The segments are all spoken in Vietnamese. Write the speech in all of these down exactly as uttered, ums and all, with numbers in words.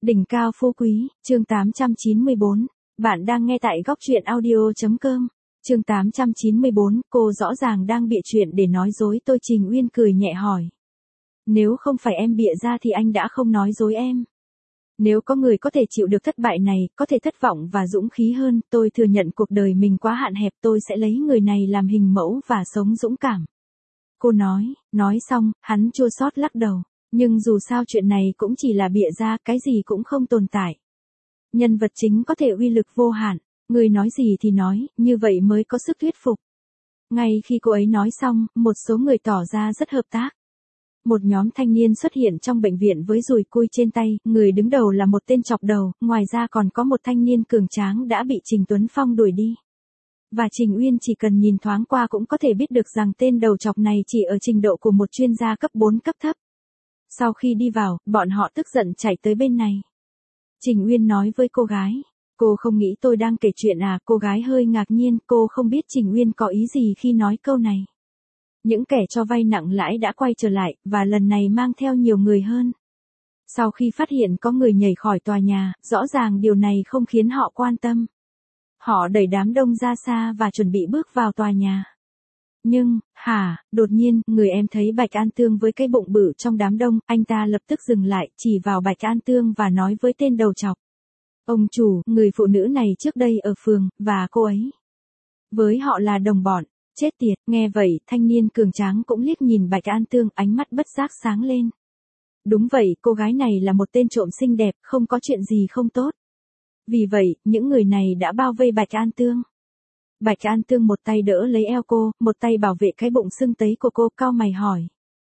Đỉnh cao phú quý, chương tám trăm chín mươi bốn. Bạn đang nghe tại góc truyện audio.com. Chương tám trăm chín mươi bốn, cô rõ ràng đang bịa chuyện để nói dối tôi. Trình Uyên cười nhẹ hỏi. Nếu không phải em bịa ra thì anh đã không nói dối em. Nếu có người có thể chịu được thất bại này, có thể thất vọng và dũng khí hơn, tôi thừa nhận cuộc đời mình quá hạn hẹp, tôi sẽ lấy người này làm hình mẫu và sống dũng cảm. Cô nói, nói xong, hắn chua xót lắc đầu. Nhưng dù sao chuyện này cũng chỉ là bịa ra, cái gì cũng không tồn tại. Nhân vật chính có thể uy lực vô hạn, người nói gì thì nói, như vậy mới có sức thuyết phục. Ngay khi cô ấy nói xong, một số người tỏ ra rất hợp tác. Một nhóm thanh niên xuất hiện trong bệnh viện với dùi cui trên tay, người đứng đầu là một tên chọc đầu, ngoài ra còn có một thanh niên cường tráng đã bị Trình Tuấn Phong đuổi đi. Và Trình Uyên chỉ cần nhìn thoáng qua cũng có thể biết được rằng tên đầu chọc này chỉ ở trình độ của một chuyên gia cấp bốn cấp thấp. Sau khi đi vào, bọn họ tức giận chạy tới bên này. Trình Uyên nói với cô gái. Cô không nghĩ tôi đang kể chuyện à? Cô gái hơi ngạc nhiên, cô không biết Trình Uyên có ý gì khi nói câu này. Những kẻ cho vay nặng lãi đã quay trở lại, và lần này mang theo nhiều người hơn. Sau khi phát hiện có người nhảy khỏi tòa nhà, rõ ràng điều này không khiến họ quan tâm. Họ đẩy đám đông ra xa và chuẩn bị bước vào tòa nhà. Nhưng, hả, đột nhiên, người em thấy Bạch An Tương với cái bụng bự trong đám đông, anh ta lập tức dừng lại, chỉ vào Bạch An Tương và nói với tên đầu chọc. Ông chủ, người phụ nữ này trước đây ở phường, và cô ấy với họ là đồng bọn. Chết tiệt, nghe vậy, thanh niên cường tráng cũng liếc nhìn Bạch An Tương, ánh mắt bất giác sáng lên. Đúng vậy, cô gái này là một tên trộm xinh đẹp, không có chuyện gì không tốt. Vì vậy, những người này đã bao vây Bạch An Tương. Bạch An Tương một tay đỡ lấy eo cô, một tay bảo vệ cái bụng sưng tấy của cô, cau mày hỏi.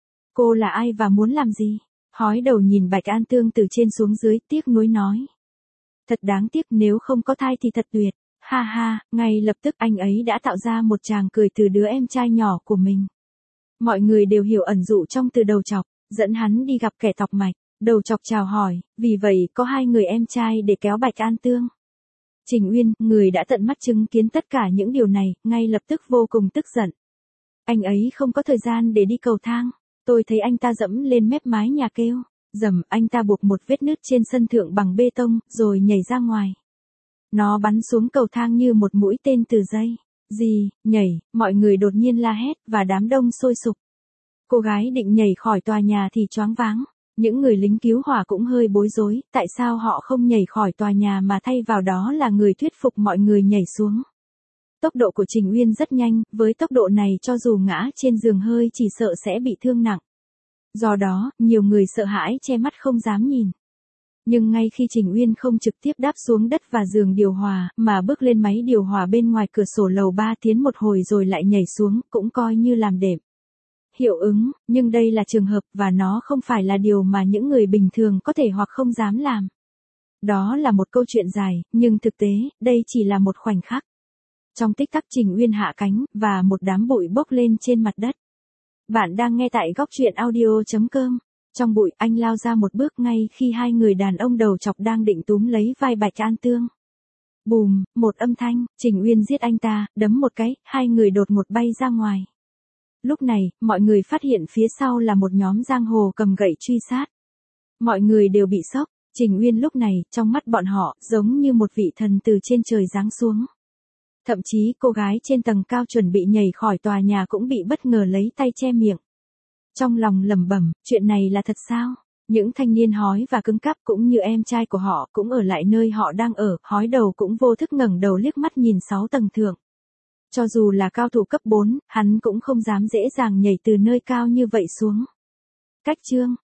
Cô là ai và muốn làm gì? Hói đầu nhìn Bạch An Tương từ trên xuống dưới, tiếc nuối nói. Thật đáng tiếc, nếu không có thai thì thật tuyệt. Ha ha, ngay lập tức anh ấy đã tạo ra một tràng cười từ đứa em trai nhỏ của mình. Mọi người đều hiểu ẩn dụ trong từ đầu chọc, dẫn hắn đi gặp kẻ tọc mạch. Đầu chọc chào hỏi, vì vậy có hai người em trai để kéo Bạch An Tương. Trình Uyên, người đã tận mắt chứng kiến tất cả những điều này, ngay lập tức vô cùng tức giận. Anh ấy không có thời gian để đi cầu thang. Tôi thấy anh ta dẫm lên mép mái nhà kêu. Dầm, anh ta buộc một vết nứt trên sân thượng bằng bê tông, rồi nhảy ra ngoài. Nó bắn xuống cầu thang như một mũi tên từ dây. Gì, nhảy, mọi người đột nhiên la hét, và đám đông sôi sục. Cô gái định nhảy khỏi tòa nhà thì choáng váng. Những người lính cứu hỏa cũng hơi bối rối, tại sao họ không nhảy khỏi tòa nhà mà thay vào đó là người thuyết phục mọi người nhảy xuống. Tốc độ của Trình Uyên rất nhanh, với tốc độ này cho dù ngã trên giường hơi chỉ sợ sẽ bị thương nặng. Do đó, nhiều người sợ hãi che mắt không dám nhìn. Nhưng ngay khi Trình Uyên không trực tiếp đáp xuống đất và giường điều hòa, mà bước lên máy điều hòa bên ngoài cửa sổ lầu ba tiến một hồi rồi lại nhảy xuống, cũng coi như làm đệm. Hiệu ứng, nhưng đây là trường hợp và nó không phải là điều mà những người bình thường có thể hoặc không dám làm. Đó là một câu chuyện dài, nhưng thực tế, đây chỉ là một khoảnh khắc. Trong tích tắc Trình Uyên hạ cánh, và một đám bụi bốc lên trên mặt đất. Bạn đang nghe tại góc truyện audio.com. Trong bụi, anh lao ra một bước ngay khi hai người đàn ông đầu chọc đang định túm lấy vai Bạch An Tương. Bùm, một âm thanh, Trình Uyên giết anh ta, đấm một cái, hai người đột ngột bay ra ngoài. Lúc này, mọi người phát hiện phía sau là một nhóm giang hồ cầm gậy truy sát. Mọi người đều bị sốc, Trình Uyên lúc này, trong mắt bọn họ, giống như một vị thần từ trên trời giáng xuống. Thậm chí cô gái trên tầng cao chuẩn bị nhảy khỏi tòa nhà cũng bị bất ngờ lấy tay che miệng. Trong lòng lẩm bẩm, chuyện này là thật sao? Những thanh niên hói và cứng cáp cũng như em trai của họ cũng ở lại nơi họ đang ở, hói đầu cũng vô thức ngẩng đầu liếc mắt nhìn sáu tầng thượng. Cho dù là cao thủ cấp bốn, hắn cũng không dám dễ dàng nhảy từ nơi cao như vậy xuống. Cách chương,